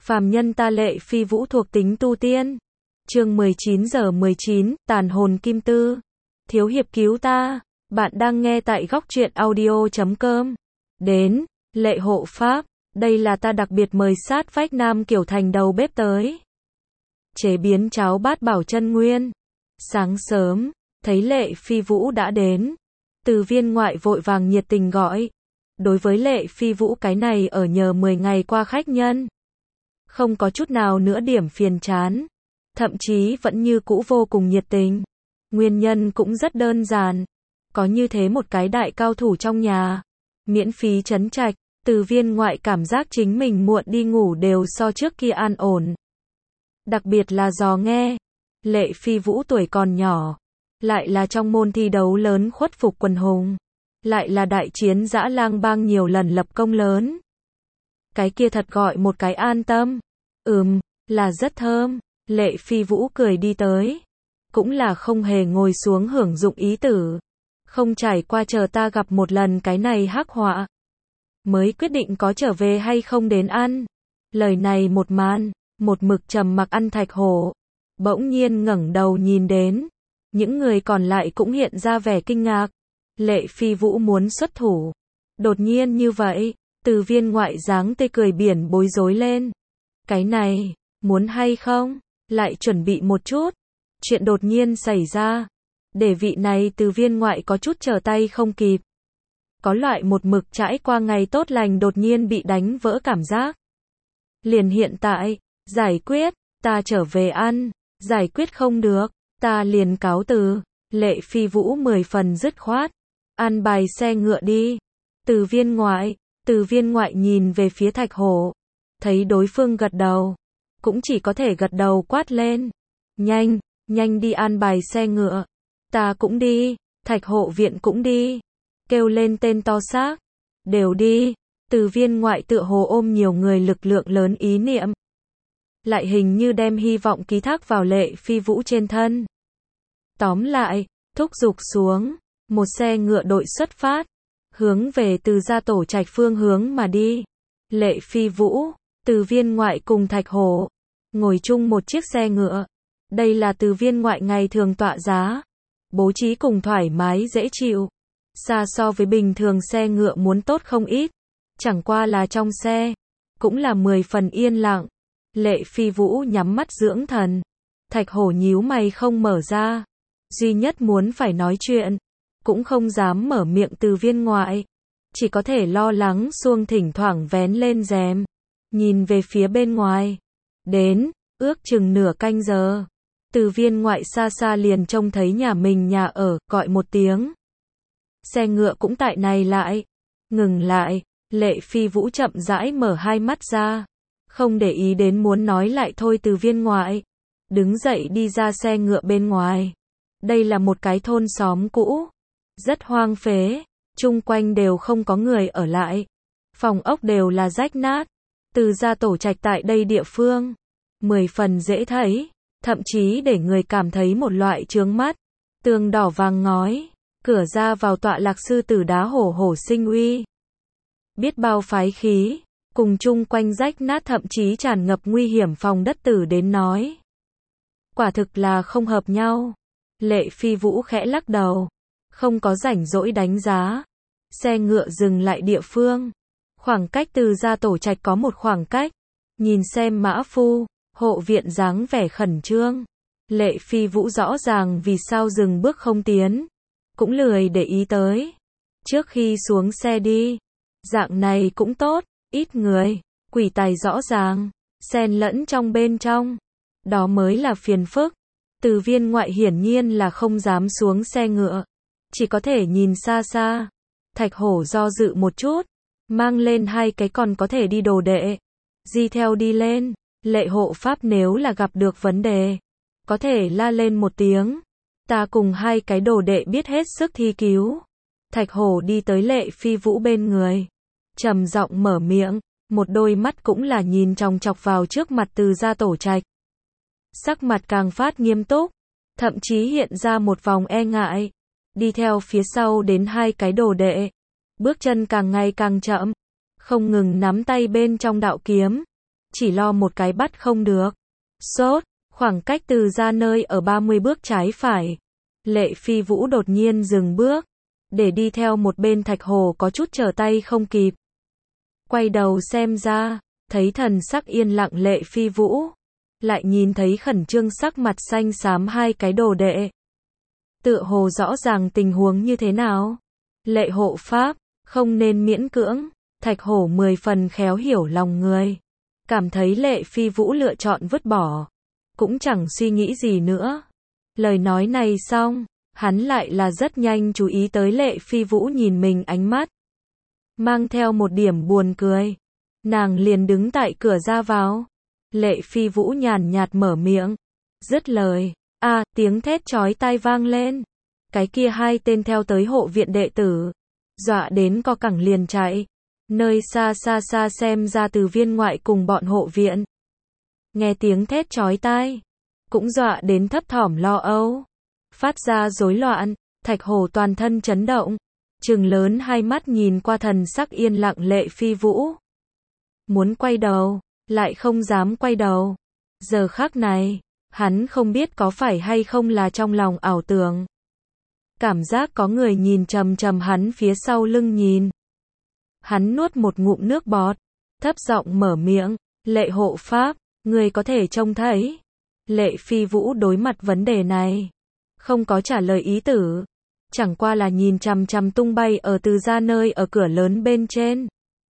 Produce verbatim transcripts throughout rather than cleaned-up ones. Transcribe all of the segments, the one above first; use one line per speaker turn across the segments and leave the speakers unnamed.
Phàm nhân ta Lệ Phi Vũ thuộc tính tu tiên. Chương mười chín giờ mười chín, tàn hồn kim tư. Thiếu hiệp cứu ta. Bạn đang nghe tại góc truyện audio chấm com. Đến, Lệ hộ pháp, đây là ta đặc biệt mời sát vách Nam Kiểu Thành đầu bếp tới. Chế biến cháo bát bảo chân nguyên. Sáng sớm, thấy Lệ Phi Vũ đã đến. Từ viên ngoại vội vàng nhiệt tình gọi. Đối với Lệ Phi Vũ cái này ở nhờ mười ngày qua khách nhân. Không có chút nào nữa điểm phiền chán. Thậm chí vẫn như cũ vô cùng nhiệt tình. Nguyên nhân cũng rất đơn giản. Có như thế một cái đại cao thủ trong nhà. Miễn phí trấn trạch, từ viên ngoại cảm giác chính mình muộn đi ngủ đều so trước kia an ổn. Đặc biệt là dò nghe. Lệ Phi Vũ tuổi còn nhỏ. Lại là trong môn thi đấu lớn khuất phục quần hùng. Lại là đại chiến dã lang bang nhiều lần lập công lớn. Cái kia thật gọi một cái an tâm. Ừm, là rất thơm. Lệ Phi Vũ cười đi tới. Cũng là không hề ngồi xuống hưởng dụng ý tử. Không trải qua chờ ta gặp một lần cái này hắc họa. Mới quyết định có trở về hay không đến ăn. Lời này một màn, một mực trầm mặc ăn thạch hổ. Bỗng nhiên ngẩng đầu nhìn đến. Những người còn lại cũng hiện ra vẻ kinh ngạc. Lệ Phi Vũ muốn xuất thủ. Đột nhiên như vậy, từ viên ngoại dáng tê cười biển bối rối lên. Cái này, muốn hay không? Lại chuẩn bị một chút. Chuyện đột nhiên xảy ra. Để vị này từ viên ngoại có chút trở tay không kịp. Có loại một mực trải qua ngày tốt lành đột nhiên bị đánh vỡ cảm giác. Liền hiện tại, giải quyết, ta trở về ăn. Giải quyết không được, ta liền cáo từ. Lệ Phi Vũ mười phần dứt khoát. Ăn bài xe ngựa đi. Từ viên ngoại, từ viên ngoại nhìn về phía thạch hổ. Thấy đối phương gật đầu. Cũng chỉ có thể gật đầu quát lên. Nhanh, nhanh đi an bài xe ngựa. Ta cũng đi, thạch hộ viện cũng đi. Kêu lên tên to xác. Đều đi. Từ viên ngoại tựa hồ ôm nhiều người lực lượng lớn ý niệm. Lại hình như đem hy vọng ký thác vào Lệ Phi Vũ trên thân. Tóm lại, thúc giục xuống. Một xe ngựa đội xuất phát. Hướng về từ gia tổ trạch phương hướng mà đi. Lệ Phi Vũ, từ viên ngoại cùng thạch hổ. Ngồi chung một chiếc xe ngựa. Đây là từ viên ngoại ngày thường tọa giá. Bố trí cùng thoải mái dễ chịu. Xa so với bình thường xe ngựa muốn tốt không ít. Chẳng qua là trong xe. Cũng là mười phần yên lặng. Lệ Phi Vũ nhắm mắt dưỡng thần. Thạch hổ nhíu mày không mở ra. Duy nhất muốn phải nói chuyện. Cũng không dám mở miệng từ viên ngoại. Chỉ có thể lo lắng xuông thỉnh thoảng vén lên rèm. Nhìn về phía bên ngoài. Đến, ước chừng nửa canh giờ. Từ viên ngoại xa xa liền trông thấy nhà mình nhà ở, gọi một tiếng. Xe ngựa cũng tại này lại. Ngừng lại, Lệ Phi Vũ chậm rãi mở hai mắt ra. Không để ý đến muốn nói lại thôi từ viên ngoại. Đứng dậy đi ra xe ngựa bên ngoài. Đây là một cái thôn xóm cũ. Rất hoang phế. Chung quanh đều không có người ở lại. Phòng ốc đều là rách nát. Từ gia tổ trạch tại đây địa phương. Mười phần dễ thấy. Thậm chí để người cảm thấy một loại chướng mắt. Tường đỏ vàng ngói. Cửa ra vào tọa lạc sư tử đá hổ hổ sinh uy. Biết bao phái khí. Cùng chung quanh rách nát thậm chí tràn ngập nguy hiểm phòng đất tử đến nói. Quả thực là không hợp nhau. Lệ Phi Vũ khẽ lắc đầu. Không có rảnh rỗi đánh giá. Xe ngựa dừng lại địa phương. Khoảng cách từ gia tổ trạch có một khoảng cách. Nhìn xem mã phu, hộ viện dáng vẻ khẩn trương. Lệ Phi Vũ rõ ràng vì sao dừng bước không tiến. Cũng lười để ý tới. Trước khi xuống xe đi. Dạng này cũng tốt, ít người, quỷ tài rõ ràng. Xen lẫn trong bên trong. Đó mới là phiền phức. Từ viên ngoại hiển nhiên là không dám xuống xe ngựa. Chỉ có thể nhìn xa xa. Thạch hổ do dự một chút. Mang lên hai cái còn có thể đi đồ đệ. Di theo đi lên. Lệ hộ pháp nếu là gặp được vấn đề. Có thể la lên một tiếng. Ta cùng hai cái đồ đệ biết hết sức thi cứu. Thạch hổ đi tới Lệ Phi Vũ bên người. Trầm giọng mở miệng. Một đôi mắt cũng là nhìn chòng chọc vào trước mặt từ gia tổ trạch. Sắc mặt càng phát nghiêm túc. Thậm chí hiện ra một vòng e ngại. Đi theo phía sau đến hai cái đồ đệ. Bước chân càng ngày càng chậm. Không ngừng nắm tay bên trong đạo kiếm. chỉ lo một cái bắt không được. Sốt, khoảng cách từ ra nơi ở ba mươi bước trái phải. Lệ Phi Vũ đột nhiên dừng bước, để đi theo một bên Thạch Hồ có chút trở tay không kịp. Quay đầu xem ra, thấy thần sắc yên lặng Lệ Phi Vũ, lại nhìn thấy khẩn trương sắc mặt xanh xám hai cái đồ đệ. Tựa hồ rõ ràng tình huống như thế nào. Lệ hộ pháp, không nên miễn cưỡng. Thạch Hổ mười phần khéo hiểu lòng người. Cảm thấy Lệ Phi Vũ lựa chọn vứt bỏ. Cũng chẳng suy nghĩ gì nữa. Lời nói này xong, hắn lại là rất nhanh chú ý tới Lệ Phi Vũ nhìn mình ánh mắt. Mang theo một điểm buồn cười. Nàng liền đứng tại cửa ra vào. Lệ Phi Vũ nhàn nhạt mở miệng. Dứt lời. A, à, tiếng thét chói tai vang lên. Cái kia hai tên theo tới hộ viện đệ tử. Dọa đến co cẳng liền chạy. Nơi xa xa xa xem ra từ viên ngoại cùng bọn hộ viện. Nghe tiếng thét chói tai. Cũng dọa đến thấp thỏm lo âu. Phát ra rối loạn. Thạch Hổ toàn thân chấn động. Trừng lớn hai mắt nhìn qua thần sắc yên lặng Lệ Phi Vũ. Muốn quay đầu, lại không dám quay đầu. Giờ khắc này, hắn không biết có phải hay không là trong lòng ảo tưởng. Cảm giác có người nhìn chằm chằm hắn phía sau lưng nhìn. Hắn nuốt một ngụm nước bọt, thấp giọng mở miệng, Lệ hộ pháp, người có thể trông thấy. Lệ Phi Vũ đối mặt vấn đề này, không có trả lời ý tử, chẳng qua là nhìn chằm chằm tung bay ở từ ra nơi ở cửa lớn bên trên.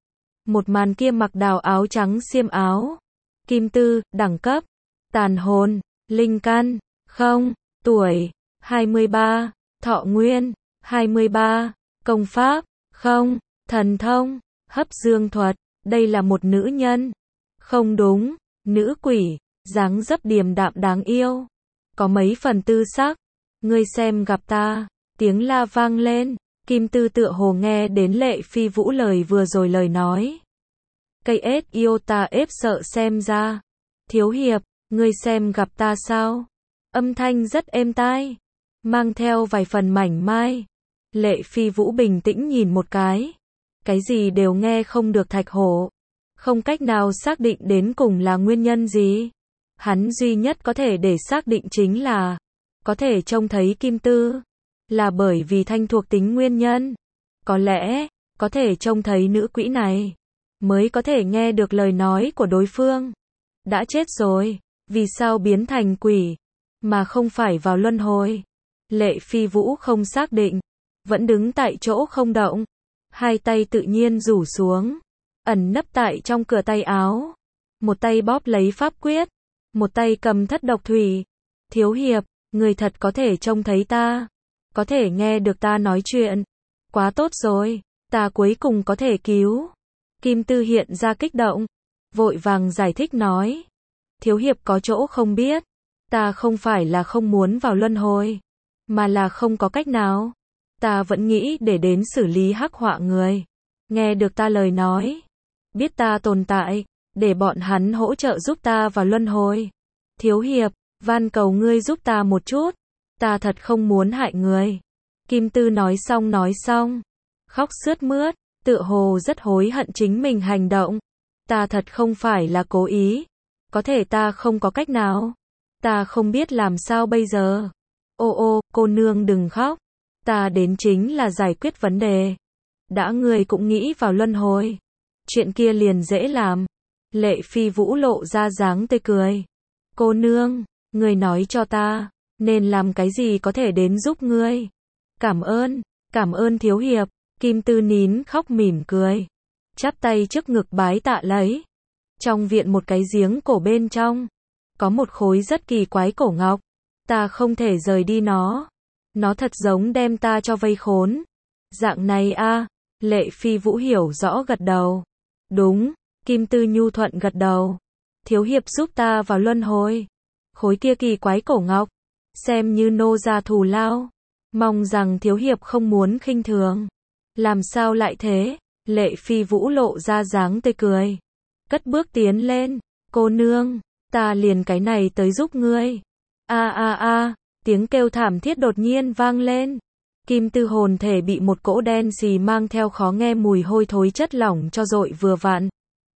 Một màn kia mặc đào áo trắng xiêm áo, kim tư, đẳng cấp, tàn hồn, linh căn, không, tuổi, hai mươi ba, thọ nguyên, hai mươi ba, công pháp, không, thần thông, hấp dương thuật, đây là một nữ nhân. Không đúng, nữ quỷ, dáng dấp điềm đạm đáng yêu, có mấy phần tư sắc. Ngươi xem gặp ta, tiếng la vang lên, kim tư tựa hồ nghe đến Lệ Phi Vũ lời vừa rồi lời nói. Cây ết yêu ta ếp sợ xem ra. Thiếu hiệp, ngươi xem gặp ta sao? Âm thanh rất êm tai, mang theo vài phần mảnh mai. Lệ Phi Vũ bình tĩnh nhìn một cái. Cái gì đều nghe không được. Thạch Hổ không cách nào xác định đến cùng là nguyên nhân gì. Hắn duy nhất có thể để xác định chính là có thể trông thấy kim tư là bởi vì thanh thuộc tính nguyên nhân. Có lẽ có thể trông thấy nữ quỷ này mới có thể nghe được lời nói của đối phương. Đã chết rồi, vì sao biến thành quỷ mà không phải vào luân hồi? Lệ Phi Vũ không xác định, vẫn đứng tại chỗ không động, hai tay tự nhiên rủ xuống, ẩn nấp tại trong cửa tay áo, một tay bóp lấy pháp quyết, một tay cầm thất độc thủy. Thiếu hiệp, người thật có thể trông thấy ta, có thể nghe được ta nói chuyện, quá tốt rồi, ta cuối cùng có thể cứu. Kim tư hiện ra kích động, vội vàng giải thích nói, thiếu hiệp có chỗ không biết, ta không phải là không muốn vào luân hồi, mà là không có cách nào. Ta vẫn nghĩ để đến xử lý hắc họa người, nghe được ta lời nói, biết ta tồn tại, để bọn hắn hỗ trợ giúp ta vào luân hồi. Thiếu hiệp, van cầu ngươi giúp ta một chút, ta thật không muốn hại người. Kim tư nói xong nói xong, khóc sướt mướt, tựa hồ rất hối hận chính mình hành động. Ta thật không phải là cố ý, có thể ta không có cách nào, ta không biết làm sao bây giờ. Ô ô, cô nương đừng khóc, ta đến chính là giải quyết vấn đề. Đã người cũng nghĩ vào luân hồi, chuyện kia liền dễ làm. Lệ Phi Vũ lộ ra dáng tươi cười. Cô nương, người nói cho ta, nên làm cái gì có thể đến giúp ngươi. Cảm ơn, cảm ơn thiếu hiệp. Kim tư nín khóc mỉm cười, chắp tay trước ngực bái tạ lấy. Trong viện một cái giếng cổ bên trong, có một khối rất kỳ quái cổ ngọc. Ta không thể rời đi nó. Nó thật giống đem ta cho vây khốn. Dạng này a à, Lệ Phi Vũ hiểu rõ gật đầu. Đúng, Kim tư nhu thuận gật đầu. Thiếu hiệp giúp ta vào luân hồi. Khối kia kỳ quái cổ ngọc, xem như nô gia thù lao. Mong rằng thiếu hiệp không muốn khinh thường. Làm sao lại thế? Lệ Phi Vũ lộ ra dáng tươi cười, cất bước tiến lên. Cô nương, ta liền cái này tới giúp ngươi. A a a, tiếng kêu thảm thiết đột nhiên vang lên. Kim tư hồn thể bị một cỗ đen xì mang theo khó nghe mùi hôi thối chất lỏng cho dội vừa vặn.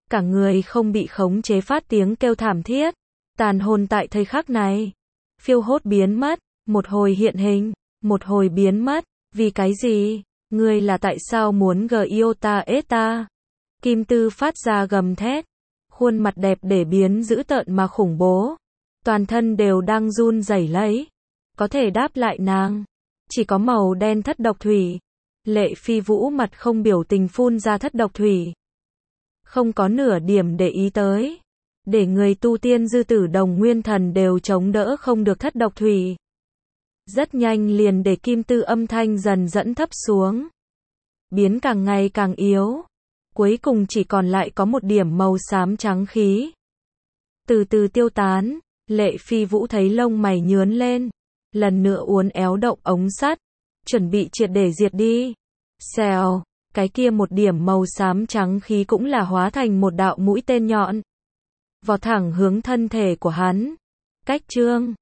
cả người không bị khống chế phát tiếng kêu thảm thiết, tàn hồn tại thời khắc này, phiêu hốt biến mất, một hồi hiện hình, một hồi biến mất, vì cái gì? Ngươi là tại sao muốn Giota Eta? Kim Tư phát ra gầm thét, khuôn mặt đẹp để biến dữ tợn mà khủng bố, toàn thân đều đang run rẩy lấy, có thể đáp lại nàng, chỉ có màu đen thất độc thủy. Lệ Phi Vũ mặt không biểu tình phun ra thất độc thủy, không có nửa điểm để ý tới, để người tu tiên dư tử đồng nguyên thần đều chống đỡ không được thất độc thủy. Rất nhanh liền để Kim Tư âm thanh dần dẫn thấp xuống, biến càng ngày càng yếu, cuối cùng chỉ còn lại có một điểm màu xám trắng khí. Từ từ tiêu tán, Lệ Phi Vũ thấy lông mày nhướn lên, lần nữa uốn éo động ống sắt, chuẩn bị triệt để diệt đi. Xèo, cái kia một điểm màu xám trắng khí cũng là hóa thành một đạo mũi tên nhọn, vọt thẳng hướng thân thể của hắn. Cách chương